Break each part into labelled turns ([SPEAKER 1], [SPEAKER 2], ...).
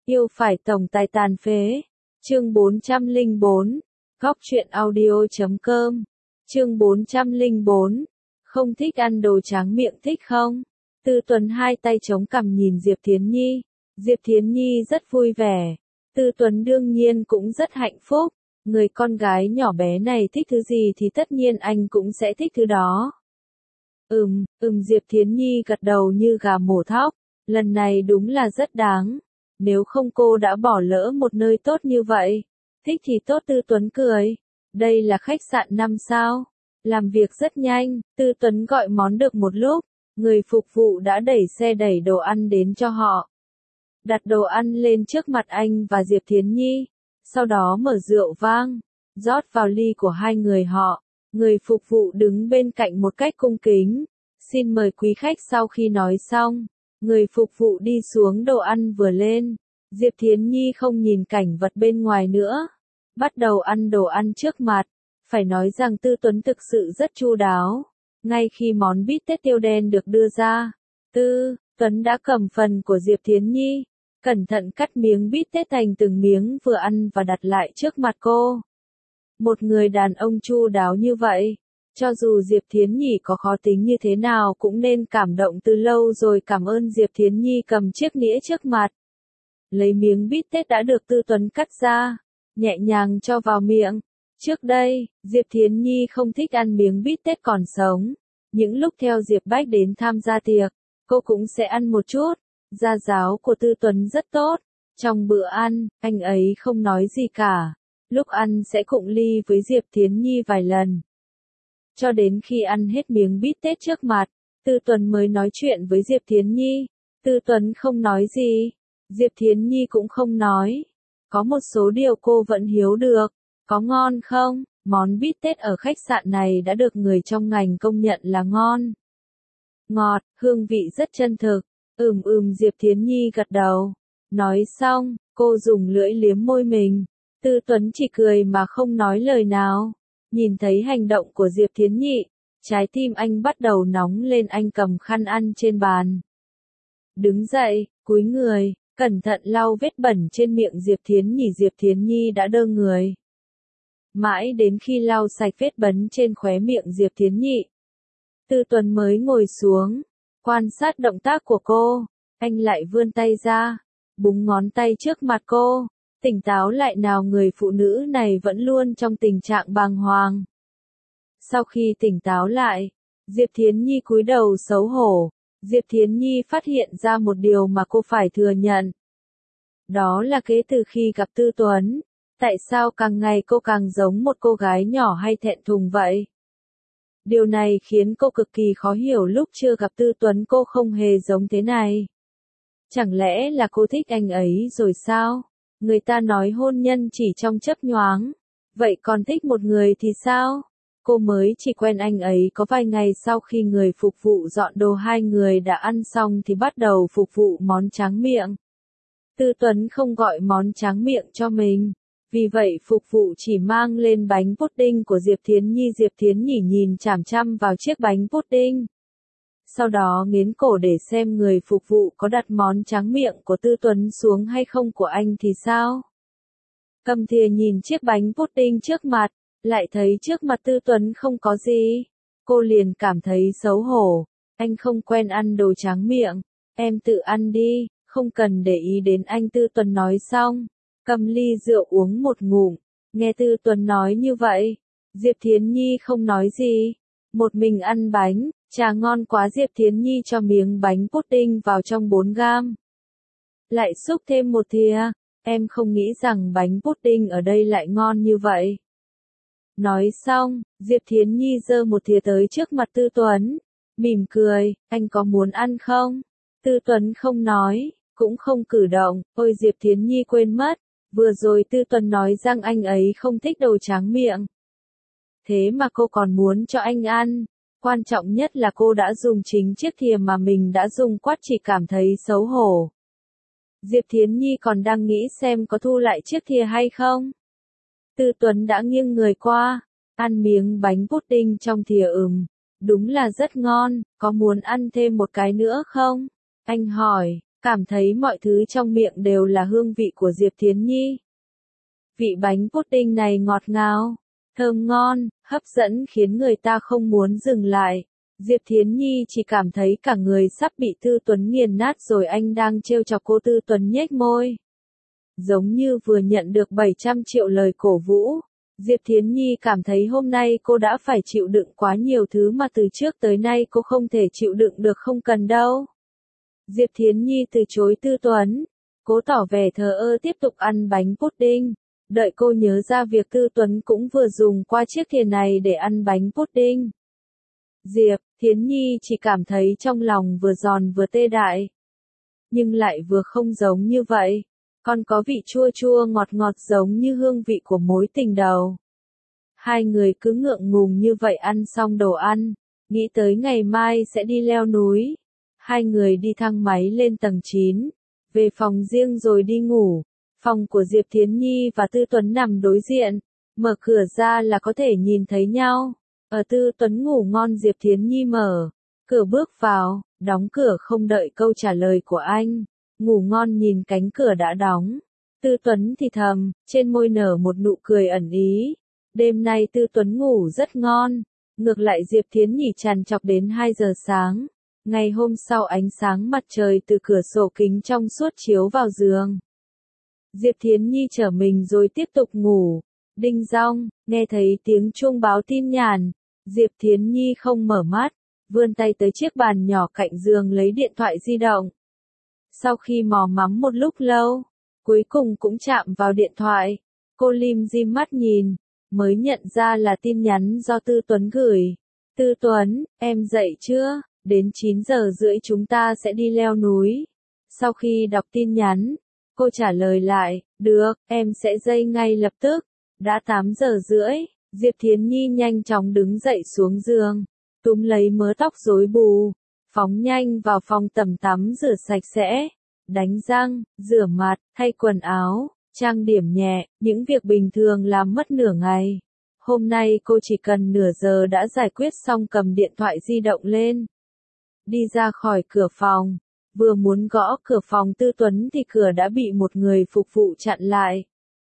[SPEAKER 1] Yêu phải tổng tài tàn phế. Chương 404. Góc truyện audio.com. Chương 404. Không thích ăn đồ tráng miệng thích không? Tư Tuấn hai tay chống cằm nhìn Diệp Thiến Nhi. Diệp Thiến Nhi rất vui vẻ. Tư Tuấn đương nhiên cũng rất hạnh phúc. Người con gái nhỏ bé này thích thứ gì thì tất nhiên anh cũng sẽ thích thứ đó. Diệp Thiến Nhi gật đầu như gà mổ thóc. Lần này đúng là rất đáng. Nếu không cô đã bỏ lỡ một nơi tốt như vậy. Thích thì tốt, Tư Tuấn cười. Đây là khách sạn 5 sao. Làm việc rất nhanh, Tư Tuấn gọi món được một lúc. Người phục vụ đã đẩy xe đẩy đồ ăn đến cho họ. Đặt đồ ăn lên trước mặt anh và Diệp Thiến Nhi. Sau đó mở rượu vang, rót vào ly của hai người họ. Người phục vụ đứng bên cạnh một cách cung kính. Xin mời quý khách. Sau khi nói xong, người phục vụ đi xuống, đồ ăn vừa lên. Diệp Thiến Nhi không nhìn cảnh vật bên ngoài nữa. Bắt đầu ăn đồ ăn trước mặt. Phải nói rằng Tư Tuấn thực sự rất chu đáo. Ngay khi món bít tết tiêu đen được đưa ra, Tư Tuấn đã cầm phần của Diệp Thiến Nhi. Cẩn thận cắt miếng bít tết thành từng miếng vừa ăn và đặt lại trước mặt cô. Một người đàn ông chu đáo như vậy, cho dù Diệp Thiến Nhi có khó tính như thế nào cũng nên cảm động từ lâu rồi. Cảm ơn. Diệp Thiến Nhi cầm chiếc nĩa trước mặt. Lấy miếng bít tết đã được Tư Tuấn cắt ra, nhẹ nhàng cho vào miệng. Trước đây, Diệp Thiến Nhi không thích ăn miếng bít tết còn sống. Những lúc theo Diệp Bách đến tham gia tiệc, cô cũng sẽ ăn một chút. Gia giáo của Tư Tuấn rất tốt. Trong bữa ăn, anh ấy không nói gì cả. Lúc ăn sẽ cụng ly với Diệp Thiến Nhi vài lần. Cho đến khi ăn hết miếng bít tết trước mặt, Tư Tuấn mới nói chuyện với Diệp Thiến Nhi. Tư Tuấn không nói gì. Diệp Thiến Nhi cũng không nói. Có một số điều cô vẫn hiểu được. Có ngon không? Món bít tết ở khách sạn này đã được người trong ngành công nhận là ngon. Ngọt, hương vị rất chân thực. Diệp Thiến Nhi gật đầu. Nói xong, cô dùng lưỡi liếm môi mình. Tư Tuấn chỉ cười mà không nói lời nào. Nhìn thấy hành động của Diệp Thiến Nhi, trái tim anh bắt đầu nóng lên. Anh cầm khăn ăn trên bàn. Đứng dậy, cúi người, cẩn thận lau vết bẩn trên miệng Diệp Thiến Nhi. Diệp Thiến Nhi đã đơ người. Mãi đến khi lau sạch vết bẩn trên khóe miệng Diệp Thiến Nhi, Tư Tuấn mới ngồi xuống, quan sát động tác của cô. Anh lại vươn tay ra, búng ngón tay trước mặt cô. Tỉnh táo lại nào, người phụ nữ này vẫn luôn trong tình trạng bàng hoàng. Sau khi tỉnh táo lại, Diệp Thiến Nhi cúi đầu xấu hổ. Diệp Thiến Nhi phát hiện ra một điều mà cô phải thừa nhận. Đó là kể từ khi gặp Tư Tuấn, tại sao càng ngày cô càng giống một cô gái nhỏ hay thẹn thùng vậy? Điều này khiến cô cực kỳ khó hiểu. Lúc chưa gặp Tư Tuấn cô không hề giống thế này. Chẳng lẽ là cô thích anh ấy rồi sao? Người ta nói hôn nhân chỉ trong chớp nhoáng. Vậy còn thích một người thì sao? Cô mới chỉ quen anh ấy có vài ngày. Sau khi người phục vụ dọn đồ, hai người đã ăn xong thì bắt đầu phục vụ món tráng miệng. Tư Tuấn không gọi món tráng miệng cho mình. Vì vậy phục vụ chỉ mang lên bánh pudding của Diệp Thiến Nhi. Diệp Thiến Nhi nhìn chằm chằm vào chiếc bánh pudding. Sau đó nghiến cổ để xem người phục vụ có đặt món tráng miệng của Tư Tuấn xuống hay không. Của anh thì sao? Cầm thìa nhìn chiếc bánh pudding trước mặt, lại thấy trước mặt Tư Tuấn không có gì. Cô liền cảm thấy xấu hổ. Anh không quen ăn đồ tráng miệng. Em tự ăn đi, không cần để ý đến anh. Tư Tuấn nói xong, cầm ly rượu uống một ngụm. Nghe Tư Tuấn nói như vậy, Diệp Thiến Nhi không nói gì. Một mình ăn bánh, trà ngon quá. Diệp Thiến Nhi cho miếng bánh pudding vào trong 4 gam. Lại xúc thêm một thìa. Em không nghĩ rằng bánh pudding ở đây lại ngon như vậy. Nói xong, Diệp Thiến Nhi giơ một thìa tới trước mặt Tư Tuấn. Mỉm cười, anh có muốn ăn không? Tư Tuấn không nói, cũng không cử động. Ôi, Diệp Thiến Nhi quên mất. Vừa rồi Tư Tuấn nói rằng anh ấy không thích đồ tráng miệng. Thế mà cô còn muốn cho anh ăn. Quan trọng nhất là cô đã dùng chính chiếc thìa mà mình đã dùng quát, chỉ cảm thấy xấu hổ. Diệp Thiến Nhi còn đang nghĩ xem có thu lại chiếc thìa hay không. Tư Tuấn đã nghiêng người qua, ăn miếng bánh pudding trong thìa. Đúng là rất ngon, có muốn ăn thêm một cái nữa không? Anh hỏi. cảm thấy mọi thứ trong miệng đều là hương vị của Diệp Thiến Nhi. Vị bánh pudding này ngọt ngào, thơm ngon, hấp dẫn khiến người ta không muốn dừng lại. Diệp Thiến Nhi chỉ cảm thấy cả người sắp bị Tư Tuấn nghiền nát rồi. Anh đang trêu chọc cô. Tư Tuấn nhếch môi, giống như vừa nhận được 700 triệu lời cổ vũ. Diệp Thiến Nhi cảm thấy hôm nay cô đã phải chịu đựng quá nhiều thứ mà từ trước tới nay cô không thể chịu đựng được. Không cần đâu. Diệp Thiến Nhi từ chối Tư Tuấn, cố tỏ vẻ thờ ơ tiếp tục ăn bánh pudding. Đợi cô nhớ ra việc Tư Tuấn cũng vừa dùng qua chiếc thìa này để ăn bánh pudding. Diệp Thiến Nhi chỉ cảm thấy trong lòng vừa giòn vừa tê dại. Nhưng lại vừa không giống như vậy. Còn có vị chua chua ngọt ngọt giống như hương vị của mối tình đầu. Hai người cứ ngượng ngùng như vậy ăn xong đồ ăn, nghĩ tới ngày mai sẽ đi leo núi. Hai người đi thang máy lên tầng 9, về phòng riêng rồi đi ngủ. Phòng của Diệp Thiến Nhi và Tư Tuấn nằm đối diện, mở cửa ra là có thể nhìn thấy nhau. Ở Tư Tuấn ngủ ngon Diệp Thiến Nhi mở cửa bước vào, đóng cửa không đợi câu trả lời của anh. Ngủ ngon nhìn cánh cửa đã đóng. Tư Tuấn thì thầm, trên môi nở một nụ cười ẩn ý. Đêm nay Tư Tuấn ngủ rất ngon. Ngược lại Diệp Thiến Nhi trằn trọc đến 2 giờ sáng. Ngày hôm sau ánh sáng mặt trời từ cửa sổ kính trong suốt chiếu vào giường. Diệp Thiến Nhi trở mình rồi tiếp tục ngủ. Đinh dong, nghe thấy tiếng chuông báo tin nhắn. Diệp Thiến Nhi không mở mắt, vươn tay tới chiếc bàn nhỏ cạnh giường lấy điện thoại di động. Sau khi mò mắm một lúc lâu, cuối cùng cũng chạm vào điện thoại. Cô lim dim mắt nhìn, mới nhận ra là tin nhắn do Tư Tuấn gửi. Tư Tuấn, em dậy chưa? Đến 9 giờ rưỡi chúng ta sẽ đi leo núi. Sau khi đọc tin nhắn, cô trả lời lại, được, em sẽ dậy ngay lập tức. Đã 8 giờ rưỡi, Diệp Thiến Nhi nhanh chóng đứng dậy xuống giường, túm lấy mớ tóc rối bù, phóng nhanh vào phòng tắm tắm rửa sạch sẽ, đánh răng, rửa mặt, thay quần áo, trang điểm nhẹ, những việc bình thường làm mất nửa ngày. Hôm nay cô chỉ cần nửa giờ đã giải quyết xong, cầm điện thoại di động lên. Đi ra khỏi cửa phòng, vừa muốn gõ cửa phòng Tư Tuấn thì cửa đã bị một người phục vụ chặn lại.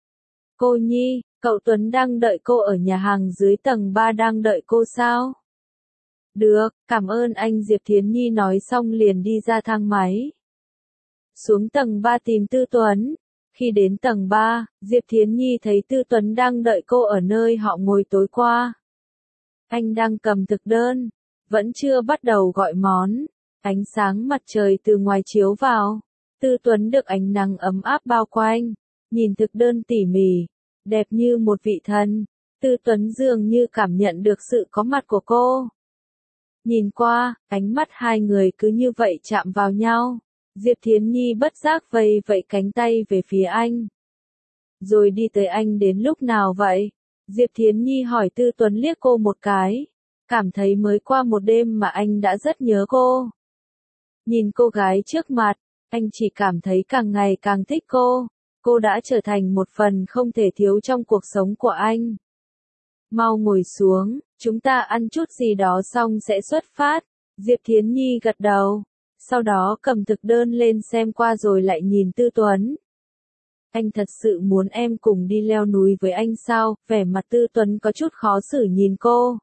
[SPEAKER 1] Cô Nhi, cậu Tuấn đang đợi cô ở nhà hàng dưới tầng 3 đang đợi cô sao? Được, cảm ơn anh. Diệp Thiến Nhi nói xong liền đi ra thang máy. Xuống tầng 3 tìm Tư Tuấn. Khi đến tầng 3, Diệp Thiến Nhi thấy Tư Tuấn đang đợi cô ở nơi họ ngồi tối qua. Anh đang cầm thực đơn, vẫn chưa bắt đầu gọi món. Ánh sáng mặt trời từ ngoài chiếu vào. Tư Tuấn được ánh nắng ấm áp bao quanh, nhìn thực đơn tỉ mỉ, đẹp như một vị thần. Tư Tuấn dường như cảm nhận được sự có mặt của cô. Nhìn qua, ánh mắt hai người cứ như vậy chạm vào nhau. Diệp Thiến Nhi bất giác vây vẫy cánh tay về phía anh. Rồi đi tới anh đến lúc nào vậy? Diệp Thiến Nhi hỏi. Tư Tuấn liếc cô một cái. Cảm thấy mới qua một đêm mà anh đã rất nhớ cô. Nhìn cô gái trước mặt, anh chỉ cảm thấy càng ngày càng thích cô. Cô đã trở thành một phần không thể thiếu trong cuộc sống của anh. Mau ngồi xuống, chúng ta ăn chút gì đó xong sẽ xuất phát. Diệp Thiến Nhi gật đầu. Sau đó cầm thực đơn lên xem qua rồi lại nhìn Tư Tuấn. Anh thật sự muốn em cùng đi leo núi với anh sao? Vẻ mặt Tư Tuấn có chút khó xử nhìn cô.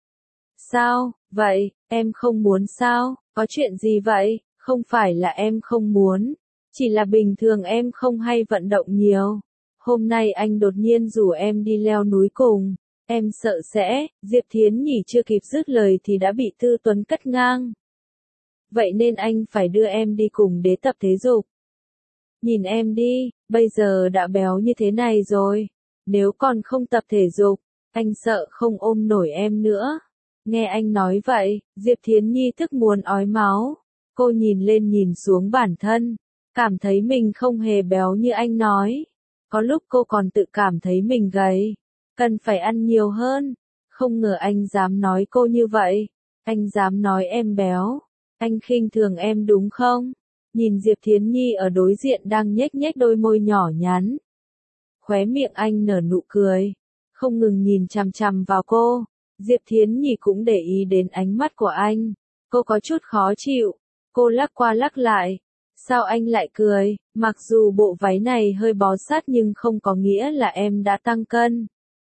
[SPEAKER 1] Sao, vậy, em không muốn sao? Có chuyện gì vậy? Không phải là em không muốn, chỉ là bình thường em không hay vận động nhiều. Hôm nay anh đột nhiên rủ em đi leo núi cùng, em sợ sẽ. Diệp Thiến Nhi chưa kịp dứt lời thì đã bị Tư Tuấn cắt ngang. Vậy nên anh phải đưa em đi cùng để tập thể dục. Nhìn em đi, bây giờ đã béo như thế này rồi. Nếu còn không tập thể dục, anh sợ không ôm nổi em nữa. Nghe anh nói vậy, Diệp Thiến Nhi tức muốn ói máu. Cô nhìn lên nhìn xuống bản thân, cảm thấy mình không hề béo như anh nói. Có lúc cô còn tự cảm thấy mình gầy, cần phải ăn nhiều hơn. Không ngờ anh dám nói cô như vậy. Anh dám nói em béo. Anh khinh thường em đúng không? Nhìn Diệp Thiến Nhi ở đối diện đang nhếch nhếch đôi môi nhỏ nhắn. Khóe miệng anh nở nụ cười, không ngừng nhìn chằm chằm vào cô. Diệp Thiến Nhi cũng để ý đến ánh mắt của anh. Cô có chút khó chịu. Cô lắc qua lắc lại. Sao anh lại cười, mặc dù bộ váy này hơi bó sát nhưng không có nghĩa là em đã tăng cân.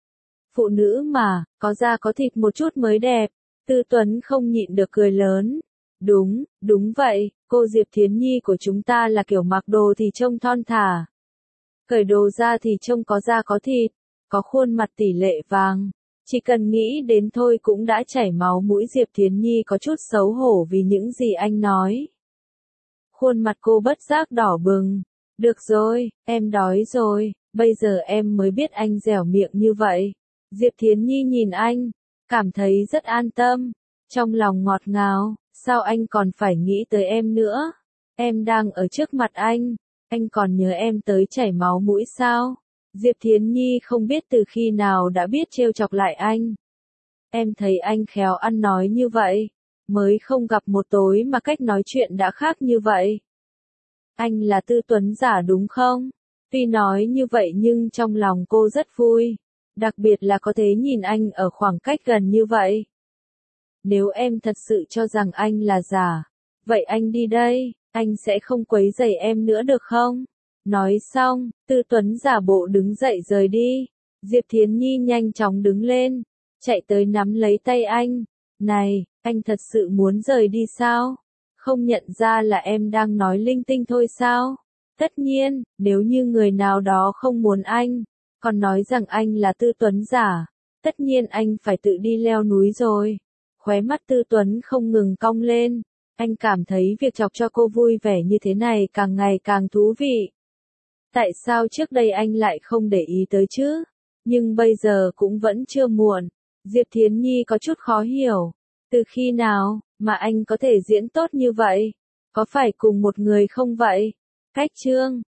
[SPEAKER 1] Phụ nữ mà, có da có thịt một chút mới đẹp. Tư Tuấn không nhịn được cười lớn. Đúng, đúng vậy, cô Diệp Thiến Nhi của chúng ta là kiểu mặc đồ thì trông thon thả. Cởi đồ ra thì trông có da có thịt, có khuôn mặt tỷ lệ vàng. Chỉ cần nghĩ đến thôi cũng đã chảy máu mũi. Diệp Thiến Nhi có chút xấu hổ vì những gì anh nói. Khuôn mặt cô bất giác đỏ bừng. Được rồi, em đói rồi, bây giờ em mới biết anh dẻo miệng như vậy. Diệp Thiến Nhi nhìn anh, cảm thấy rất an tâm, trong lòng ngọt ngào, sao anh còn phải nghĩ tới em nữa? Em đang ở trước mặt anh còn nhớ em tới chảy máu mũi sao? Diệp Thiến Nhi không biết từ khi nào đã biết trêu chọc lại anh. Em thấy anh khéo ăn nói như vậy, mới không gặp một tối mà cách nói chuyện đã khác như vậy. Anh là Tư Tuấn giả đúng không? Tuy nói như vậy nhưng trong lòng cô rất vui, đặc biệt là có thể nhìn anh ở khoảng cách gần như vậy. Nếu em thật sự cho rằng anh là giả, vậy anh đi đây, anh sẽ không quấy rầy em nữa được không? Nói xong, Tư Tuấn giả bộ đứng dậy rời đi. Diệp Thiến Nhi nhanh chóng đứng lên, chạy tới nắm lấy tay anh. Này, anh thật sự muốn rời đi sao? Không nhận ra là em đang nói linh tinh thôi sao? Tất nhiên, nếu như người nào đó không muốn anh, còn nói rằng anh là Tư Tuấn giả, tất nhiên anh phải tự đi leo núi rồi. Khóe mắt Tư Tuấn không ngừng cong lên, anh cảm thấy việc chọc cho cô vui vẻ như thế này càng ngày càng thú vị. Tại sao trước đây anh lại không để ý tới chứ? Nhưng bây giờ cũng vẫn chưa muộn. Diệp Thiến Nhi có chút khó hiểu. Từ khi nào mà anh có thể diễn tốt như vậy? Có phải cùng một người không vậy? Cách chương